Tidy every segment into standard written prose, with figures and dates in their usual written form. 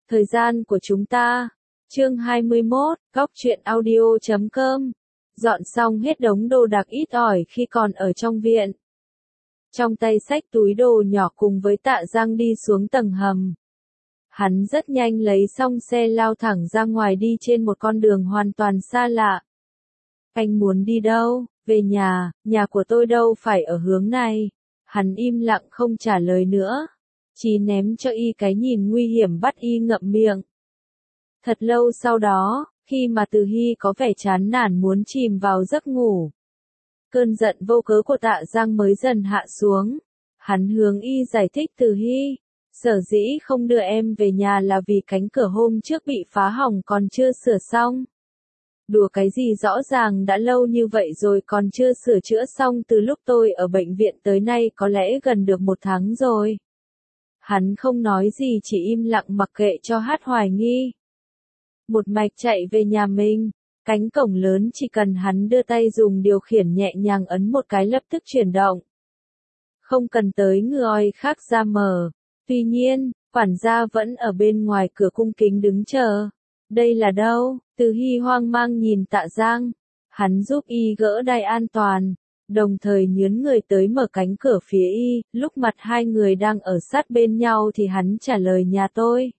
Thời gian của chúng ta. Chương 21, Góc truyện audio.com. Dọn xong hết đống đồ đạc ít ỏi khi còn ở trong viện. Trong tay xách túi đồ nhỏ cùng với Tạ Giang đi xuống tầng hầm. Hắn rất nhanh lấy xong xe lao thẳng ra ngoài đi trên một con đường hoàn toàn xa lạ. Anh muốn đi đâu? Về nhà của tôi đâu phải ở hướng này. Hắn im lặng không trả lời nữa. Chỉ ném cho y cái nhìn nguy hiểm bắt y ngậm miệng. Thật lâu sau đó, khi mà Từ Hy có vẻ chán nản muốn chìm vào giấc ngủ. Cơn giận vô cớ của Tạ Giang mới dần hạ xuống. Hắn hướng y giải thích Từ Hy. Sở dĩ không đưa em về nhà là vì cánh cửa hôm trước bị phá hỏng còn chưa sửa xong. Đùa cái gì, rõ ràng đã lâu như vậy rồi còn chưa sửa chữa xong, từ lúc tôi ở bệnh viện tới nay có lẽ gần được 1 tháng rồi. Hắn không nói gì, chỉ im lặng mặc kệ cho Hát hoài nghi. Một mạch chạy về nhà mình, cánh cổng lớn chỉ cần hắn đưa tay dùng điều khiển nhẹ nhàng ấn một cái lập tức chuyển động. Không cần tới người khác ra mở. Tuy nhiên, quản gia vẫn ở bên ngoài cửa cung kính đứng chờ. Đây là đâu? Từ Hy hoang mang nhìn Tạ Giang. Hắn giúp y gỡ đai an toàn, đồng thời nhướn người tới mở cánh cửa phía y. Lúc mặt hai người đang ở sát bên nhau thì hắn trả lời nhà tôi.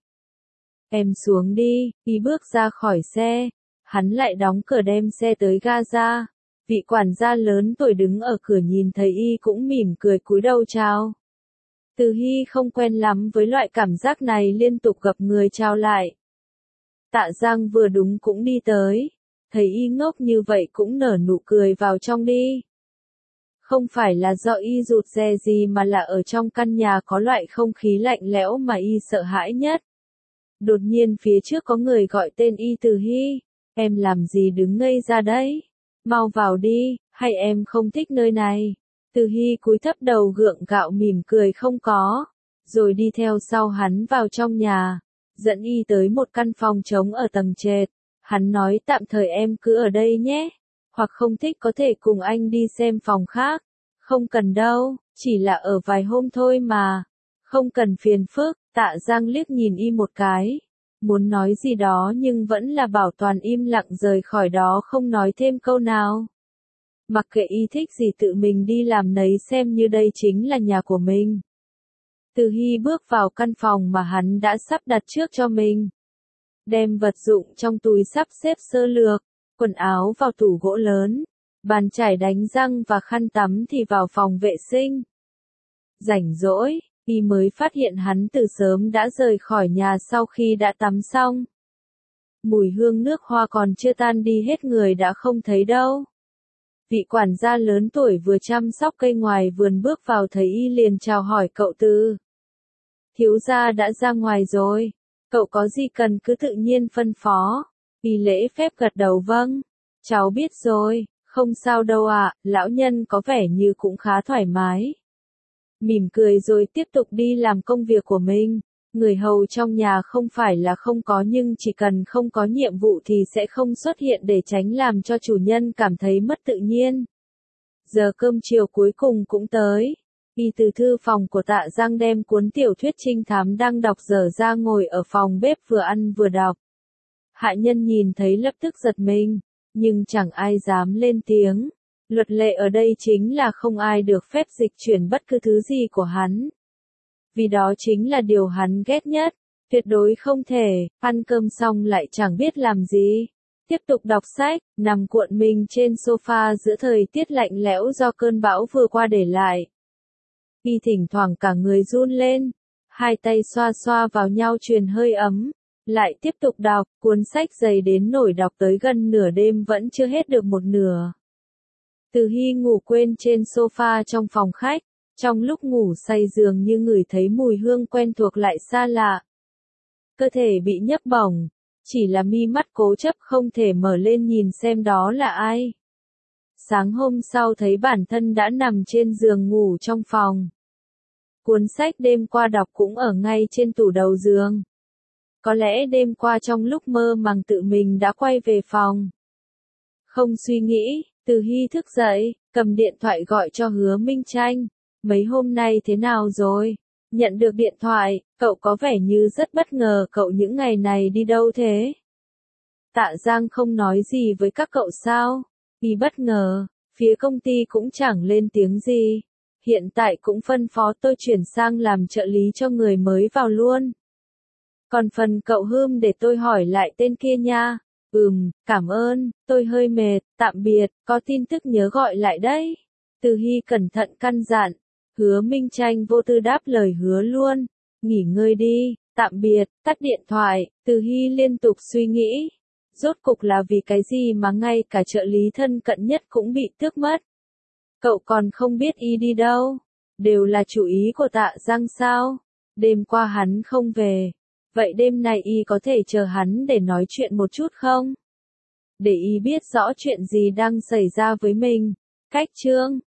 Em xuống đi. Y bước ra khỏi xe. Hắn lại đóng cửa đem xe tới ga ra. Vị quản gia lớn tuổi đứng ở cửa nhìn thấy y cũng mỉm cười cúi đầu chào. Từ Hy không quen lắm với loại cảm giác này, liên tục gặp người chào lại. Tạ Giang vừa đúng cũng đi tới, thấy y ngốc như vậy cũng nở nụ cười vào trong đi. Không phải là do y rụt rè gì mà là ở trong căn nhà có loại không khí lạnh lẽo mà y sợ hãi nhất. Đột nhiên phía trước có người gọi tên y. Từ Hy, em làm gì đứng ngây ra đấy? Mau vào đi, hay em không thích nơi này? Từ Hy cúi thấp đầu gượng gạo mỉm cười không có, rồi đi theo sau hắn vào trong nhà, dẫn y tới một căn phòng trống ở tầng trệt. Hắn nói tạm thời em cứ ở đây nhé, hoặc không thích có thể cùng anh đi xem phòng khác. Không cần đâu, chỉ là ở vài hôm thôi mà, không cần phiền phức. Tạ Giang liếc nhìn y một cái, muốn nói gì đó nhưng vẫn là bảo toàn im lặng rời khỏi đó, không nói thêm câu nào. Mặc kệ y thích gì tự mình đi làm nấy, xem như đây chính là nhà của mình. Từ Hy bước vào căn phòng mà hắn đã sắp đặt trước cho mình. Đem vật dụng trong túi sắp xếp sơ lược, quần áo vào tủ gỗ lớn, bàn chải đánh răng và khăn tắm thì vào phòng vệ sinh. Rảnh rỗi, y mới phát hiện hắn từ sớm đã rời khỏi nhà sau khi đã tắm xong. Mùi hương nước hoa còn chưa tan đi hết người đã không thấy đâu. Vị quản gia lớn tuổi vừa chăm sóc cây ngoài vườn bước vào thấy y liền chào hỏi cậu Từ. Thiếu gia đã ra ngoài rồi, cậu có gì cần cứ tự nhiên phân phó. Y lễ phép gật đầu vâng, cháu biết rồi, không sao đâu ạ. Lão nhân có vẻ như cũng khá thoải mái. Mỉm cười rồi tiếp tục đi làm công việc của mình. Người hầu trong nhà không phải là không có, nhưng chỉ cần không có nhiệm vụ thì sẽ không xuất hiện để tránh làm cho chủ nhân cảm thấy mất tự nhiên. Giờ cơm chiều cuối cùng cũng tới. Y từ thư phòng của Tạ Giang đem cuốn tiểu thuyết trinh thám đang đọc dở ra ngồi ở phòng bếp vừa ăn vừa đọc. Hạ nhân nhìn thấy lập tức giật mình, nhưng chẳng ai dám lên tiếng. Luật lệ ở đây chính là không ai được phép dịch chuyển bất cứ thứ gì của hắn. Vì đó chính là điều hắn ghét nhất, tuyệt đối không thể. Ăn cơm xong lại chẳng biết làm gì, tiếp tục đọc sách, nằm cuộn mình trên sofa giữa thời tiết lạnh lẽo do cơn bão vừa qua để lại. Y thỉnh thoảng cả người run lên, hai tay xoa xoa vào nhau truyền hơi ấm, lại tiếp tục đọc. Cuốn sách dày đến nỗi đọc tới gần nửa đêm vẫn chưa hết được một nửa. Từ Hy ngủ quên trên sofa trong phòng khách. Trong lúc ngủ say dường như ngửi thấy mùi hương quen thuộc lại xa lạ. Cơ thể bị nhấp bổng, chỉ là mi mắt cố chấp không thể mở lên nhìn xem đó là ai. Sáng hôm sau thấy bản thân đã nằm trên giường ngủ trong phòng. Cuốn sách đêm qua đọc cũng ở ngay trên tủ đầu giường. Có lẽ đêm qua trong lúc mơ màng tự mình đã quay về phòng. Không suy nghĩ, Từ Hy thức dậy, cầm điện thoại gọi cho Hứa Minh Tranh. Mấy hôm nay thế nào rồi? Nhận được điện thoại, cậu có vẻ như rất bất ngờ, cậu những ngày này đi đâu thế? Tạ Giang không nói gì với các cậu sao? Vì bất ngờ, phía công ty cũng chẳng lên tiếng gì. Hiện tại cũng phân phó tôi chuyển sang làm trợ lý cho người mới vào luôn. Còn phần cậu Hươm để tôi hỏi lại tên kia nha. Cảm ơn, tôi hơi mệt, tạm biệt, có tin tức nhớ gọi lại đấy. Từ Hy cẩn thận căn dặn. Hứa Minh Tranh vô tư đáp lời hứa luôn. Nghỉ ngơi đi, tạm biệt, tắt điện thoại, Từ Hy liên tục suy nghĩ. Rốt cục là vì cái gì mà ngay cả trợ lý thân cận nhất cũng bị tước mất. Cậu còn không biết y đi đâu. Đều là chủ ý của Tạ Giang sao? Đêm qua hắn không về. Vậy đêm nay y có thể chờ hắn để nói chuyện một chút không? Để y biết rõ chuyện gì đang xảy ra với mình. Cách chương